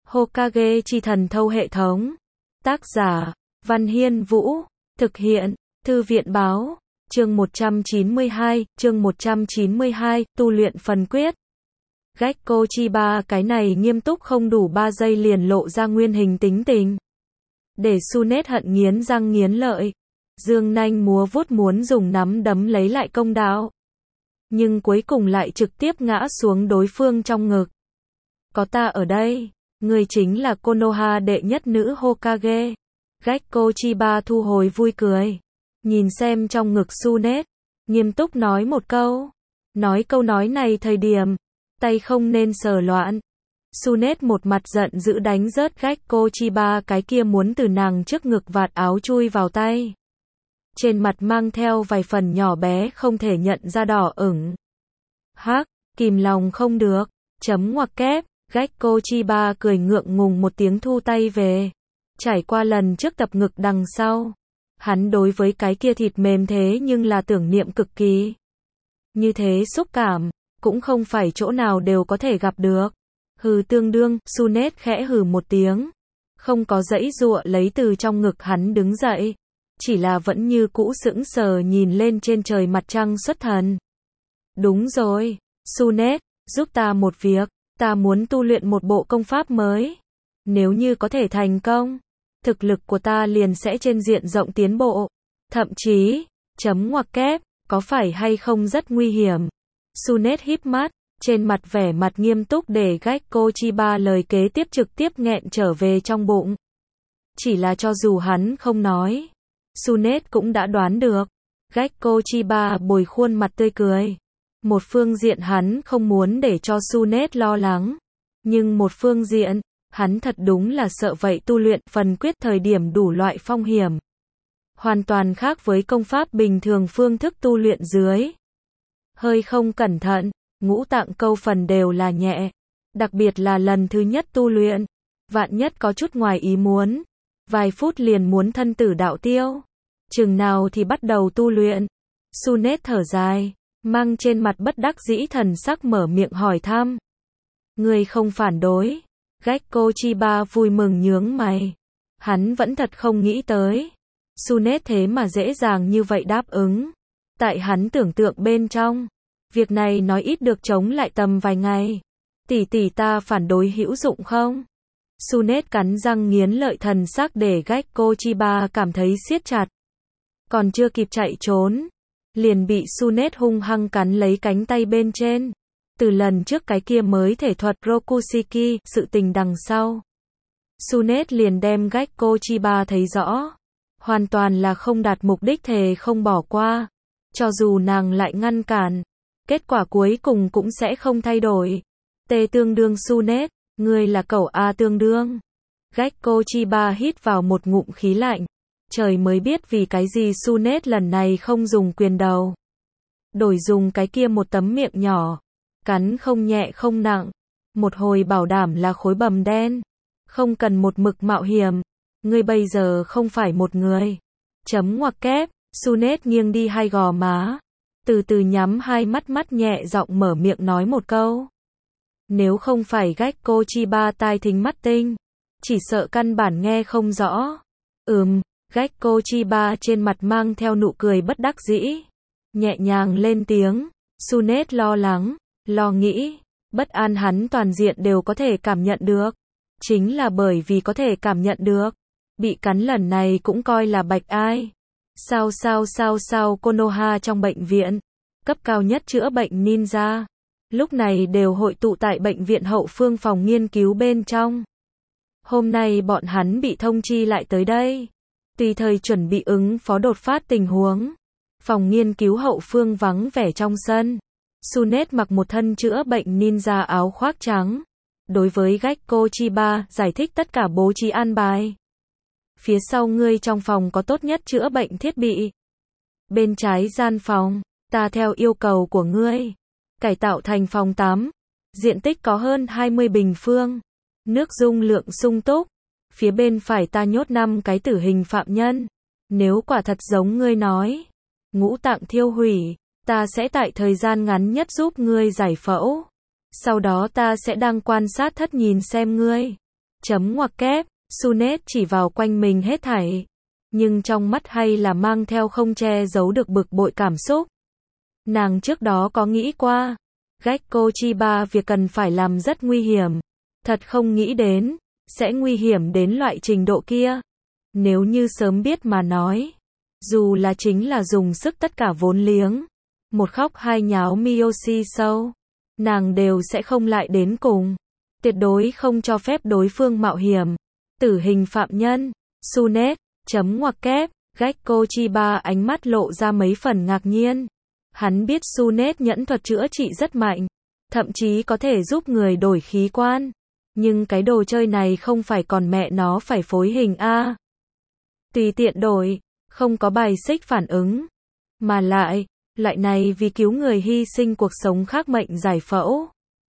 Hokage chi thần thâu hệ thống. Tác giả, Văn Hiên Vũ. Thực hiện, Thư viện báo. Chương 192, tu luyện phần quyết. Gekko Chiba cái này nghiêm túc không đủ 3 giây liền lộ ra nguyên hình tính tình. Để Sunet hận nghiến răng nghiến lợi. Dương nanh múa vuốt muốn dùng nắm đấm lấy lại công đạo. Nhưng cuối cùng lại trực tiếp ngã xuống đối phương trong ngực. Có ta ở đây, người chính là Konoha đệ nhất nữ Hokage. Gekko Chiba thu hồi vui cười. Nhìn xem trong ngực Sunet, nghiêm túc nói một câu. Nói câu nói này thời điểm, tay không nên sờ loạn. Sunet một mặt giận dữ đánh rớt Gekko Chiba cái kia muốn từ nàng trước ngực vạt áo chui vào tay. Trên mặt mang theo vài phần nhỏ bé không thể nhận ra đỏ ửng. Hắc, kìm lòng không được, chấm ngoặc kép, Gekko Chiba cười ngượng ngùng một tiếng thu tay về. Trải qua lần trước tập ngực đằng sau, hắn đối với cái kia thịt mềm thế nhưng là tưởng niệm cực kỳ. Như thế xúc cảm, cũng không phải chỗ nào đều có thể gặp được. Hừ tương đương, Sunet khẽ hừ một tiếng. Không có giãy giụa lấy từ trong ngực hắn đứng dậy. Chỉ là vẫn như cũ sững sờ nhìn lên trên trời mặt trăng xuất thần. Đúng rồi, Sunet, giúp ta một việc, ta muốn tu luyện một bộ công pháp mới. Nếu như có thể thành công, thực lực của ta liền sẽ trên diện rộng tiến bộ. Thậm chí, chấm ngoặc kép, có phải hay không rất nguy hiểm. Sunet híp mắt, trên mặt vẻ mặt nghiêm túc để Gekko Chiba lời kế tiếp trực tiếp nghẹn trở về trong bụng. Chỉ là cho dù hắn không nói, Sunet cũng đã đoán được. Gekko Chiba bồi khuôn mặt tươi cười. Một phương diện hắn không muốn để cho Sunet lo lắng. Nhưng một phương diện, hắn thật đúng là sợ vậy tu luyện phần quyết thời điểm đủ loại phong hiểm. Hoàn toàn khác với công pháp bình thường phương thức tu luyện dưới. Hơi không cẩn thận, ngũ tạng câu phần đều là nhẹ. Đặc biệt là lần thứ nhất tu luyện. Vạn nhất có chút ngoài ý muốn. Vài phút liền muốn thân tử đạo tiêu. Chừng nào thì bắt đầu tu luyện. Sunet thở dài, mang trên mặt bất đắc dĩ thần sắc mở miệng hỏi thăm. Người không phản đối. Gekko Chiba vui mừng nhướng mày. Hắn vẫn thật không nghĩ tới. Sunet thế mà dễ dàng như vậy đáp ứng. Tại hắn tưởng tượng bên trong. Việc này nói ít được chống lại tầm vài ngày. Tỷ ta phản đối hữu dụng không? Sunet cắn răng nghiến lợi thần sắc để Gekko Chiba cảm thấy siết chặt. Còn chưa kịp chạy trốn. Liền bị Sunet hung hăng cắn lấy cánh tay bên trên. Từ lần trước cái kia mới thể thuật Rokushiki, sự tình đằng sau. Sunet liền đem Gekko Chiba thấy rõ. Hoàn toàn là không đạt mục đích thề không bỏ qua. Cho dù nàng lại ngăn cản, kết quả cuối cùng cũng sẽ không thay đổi. T tương đương Sunet, ngươi là cẩu A tương đương. Gekko Chiba hít vào một ngụm khí lạnh. Trời mới biết vì cái gì Sunet lần này không dùng quyền đầu. Đổi dùng cái kia một tấm miệng nhỏ. Cắn không nhẹ không nặng. Một hồi bảo đảm là khối bầm đen. Không cần một mực mạo hiểm. Ngươi bây giờ không phải một người. Chấm ngoặc kép, Sunet nghiêng đi hai gò má. Từ từ nhắm hai mắt nhẹ giọng mở miệng nói một câu. Nếu không phải Gekko Chiba tai thính mắt tinh, chỉ sợ căn bản nghe không rõ. Gekko Chiba trên mặt mang theo nụ cười bất đắc dĩ. Nhẹ nhàng lên tiếng. Sunet lo lắng, lo nghĩ, bất an hắn toàn diện đều có thể cảm nhận được. Chính là bởi vì có thể cảm nhận được. Bị cắn lần này cũng coi là bạch ai. Sao Konoha trong bệnh viện. Cấp cao nhất chữa bệnh ninja. Lúc này đều hội tụ tại bệnh viện hậu phương phòng nghiên cứu bên trong. Hôm nay bọn hắn bị thông chi lại tới đây. Tùy thời chuẩn bị ứng phó đột phát tình huống. Phòng nghiên cứu hậu phương vắng vẻ trong sân. Sunet mặc một thân chữa bệnh ninja áo khoác trắng. Đối với Gekko Chiba giải thích tất cả bố trí an bài. Phía sau ngươi trong phòng có tốt nhất chữa bệnh thiết bị. Bên trái gian phòng, ta theo yêu cầu của ngươi. Cải tạo thành phòng tắm. Diện tích có hơn 20 bình phương. Nước dung lượng sung túc. Phía bên phải ta nhốt 5 cái tử hình phạm nhân. Nếu quả thật giống ngươi nói, ngũ tạng thiêu hủy, ta sẽ tại thời gian ngắn nhất giúp ngươi giải phẫu. Sau đó ta sẽ đang quan sát thất nhìn xem ngươi. chấm ngoặc kép, Sunet chỉ vào quanh mình hết thảy. Nhưng trong mắt hay là mang theo không che giấu được bực bội cảm xúc. Nàng trước đó có nghĩ qua, Gekko Chiba việc cần phải làm rất nguy hiểm. Thật không nghĩ đến, sẽ nguy hiểm đến loại trình độ kia. Nếu như sớm biết mà nói, dù là chính là dùng sức tất cả vốn liếng, một khóc hai nháo Miyoshi Show, nàng đều sẽ không lại đến cùng. Tuyệt đối không cho phép đối phương mạo hiểm. Tử hình phạm nhân, Sunet, chấm ngoặc kép, Gekko Chiba ánh mắt lộ ra mấy phần ngạc nhiên. Hắn biết Sunet nhẫn thuật chữa trị rất mạnh, thậm chí có thể giúp người đổi khí quan. Nhưng cái đồ chơi này không phải còn mẹ nó phải phối hình a. Tùy tiện đổi, không có bài xích phản ứng. Mà lại, loại này vì cứu người hy sinh cuộc sống khác mệnh giải phẫu.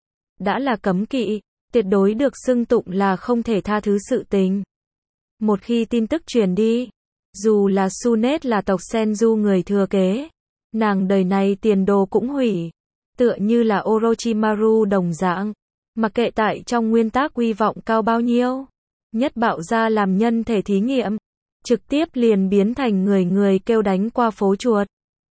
Đã là cấm kỵ, tuyệt đối được xưng tụng là không thể tha thứ sự tình. Một khi tin tức truyền đi, dù là Sunet là tộc Senju người thừa kế, nàng đời này tiền đồ cũng hủy. Tựa như là Orochimaru đồng dạng, mặc kệ tại trong nguyên tắc uy vọng cao bao nhiêu, nhất bạo ra làm nhân thể thí nghiệm, trực tiếp liền biến thành người kêu đánh qua phố chuột.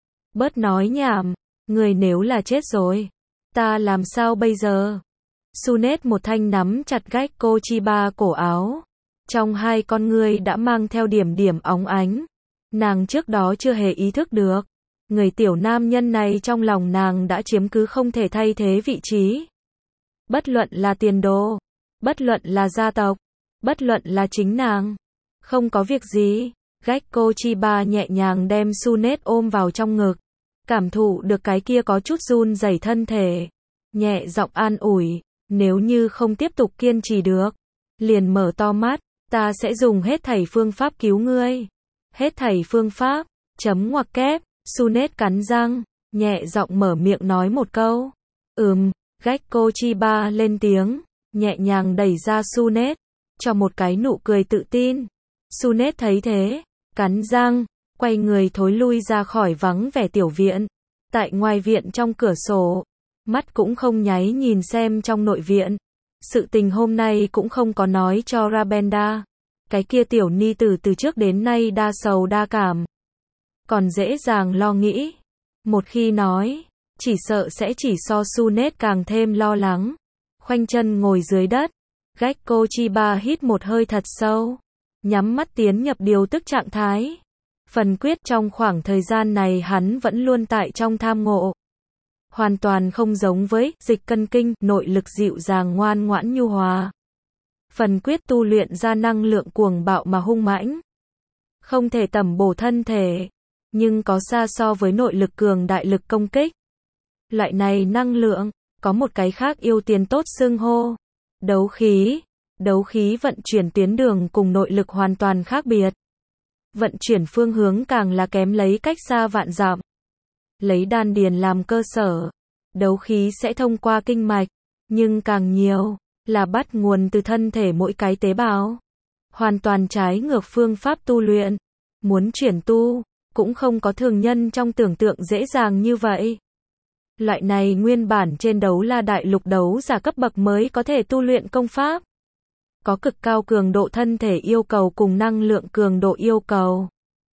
Bớt nói nhảm, người nếu là chết rồi, ta làm sao bây giờ? Sunet một thanh nắm chặt Gekko Chiba cổ áo, trong hai con ngươi đã mang theo điểm điểm óng ánh. Nàng trước đó chưa hề ý thức được, người tiểu nam nhân này trong lòng nàng đã chiếm cứ không thể thay thế vị trí. Bất luận là tiền đồ, bất luận là gia tộc, bất luận là chính nàng. Không có việc gì, Gekko Chiba nhẹ nhàng đem Sunet ôm vào trong ngực, cảm thụ được cái kia có chút run rẩy thân thể, nhẹ giọng an ủi, nếu như không tiếp tục kiên trì được, liền mở to mắt, ta sẽ dùng hết thảy phương pháp cứu ngươi. Hết thảy phương pháp, chấm ngoặc kép, Sunet cắn răng, nhẹ giọng mở miệng nói một câu. Gekko Chiba lên tiếng, nhẹ nhàng đẩy ra Sunet, cho một cái nụ cười tự tin. Sunet thấy thế, cắn răng, quay người thối lui ra khỏi vắng vẻ tiểu viện. Tại ngoài viện trong cửa sổ, mắt cũng không nháy nhìn xem trong nội viện. Sự tình hôm nay cũng không có nói cho Rabenda. Cái kia tiểu ni tử từ trước đến nay đa sầu đa cảm. Còn dễ dàng lo nghĩ. Một khi nói, chỉ sợ sẽ chỉ so Sunet càng thêm lo lắng. Khoanh chân ngồi dưới đất, Gekko Chiba hít một hơi thật sâu, nhắm mắt tiến nhập điều tức trạng thái. Phần quyết trong khoảng thời gian này hắn vẫn luôn tại trong tham ngộ. Hoàn toàn không giống với dịch cân kinh, nội lực dịu dàng ngoan ngoãn nhu hòa. Phần quyết tu luyện ra năng lượng cuồng bạo mà hung mãnh. Không thể tẩm bổ thân thể, nhưng có xa so với nội lực cường đại lực công kích. Loại này năng lượng, có một cái khác yêu tiền tốt xưng hô. Đấu khí. Đấu khí vận chuyển tuyến đường cùng nội lực hoàn toàn khác biệt. Vận chuyển phương hướng càng là kém lấy cách xa vạn dặm. Lấy đan điền làm cơ sở, đấu khí sẽ thông qua kinh mạch, nhưng càng nhiều là bắt nguồn từ thân thể mỗi cái tế bào. Hoàn toàn trái ngược phương pháp tu luyện. Muốn chuyển tu, cũng không có thường nhân trong tưởng tượng dễ dàng như vậy. Loại này nguyên bản trên đấu la đại lục đấu giả cấp bậc mới có thể tu luyện công pháp. Có cực cao cường độ thân thể yêu cầu cùng năng lượng cường độ yêu cầu.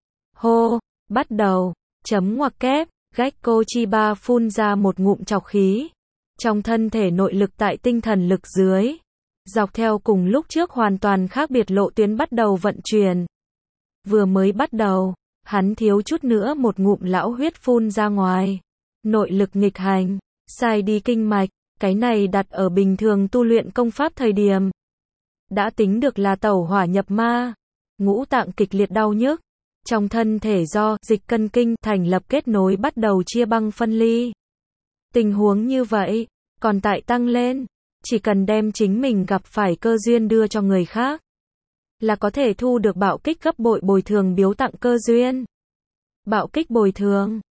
Hô, bắt đầu, chấm ngoặc kép, Gekko Chiba phun ra một ngụm trọc khí. Trong thân thể nội lực tại tinh thần lực dưới, dọc theo cùng lúc trước hoàn toàn khác biệt lộ tuyến bắt đầu vận chuyển. Vừa mới bắt đầu, hắn thiếu chút nữa một ngụm lão huyết phun ra ngoài. Nội lực nghịch hành, sai đi kinh mạch, cái này đặt ở bình thường tu luyện công pháp thời điểm. Đã tính được là tẩu hỏa nhập ma, ngũ tạng kịch liệt đau nhức. Trong thân thể do dịch cân kinh thành lập kết nối bắt đầu chia băng phân ly. Tình huống như vậy, còn tại tăng lên, chỉ cần đem chính mình gặp phải cơ duyên đưa cho người khác, là có thể thu được bạo kích gấp bội bồi thường biếu tặng cơ duyên. Bạo kích bồi thường,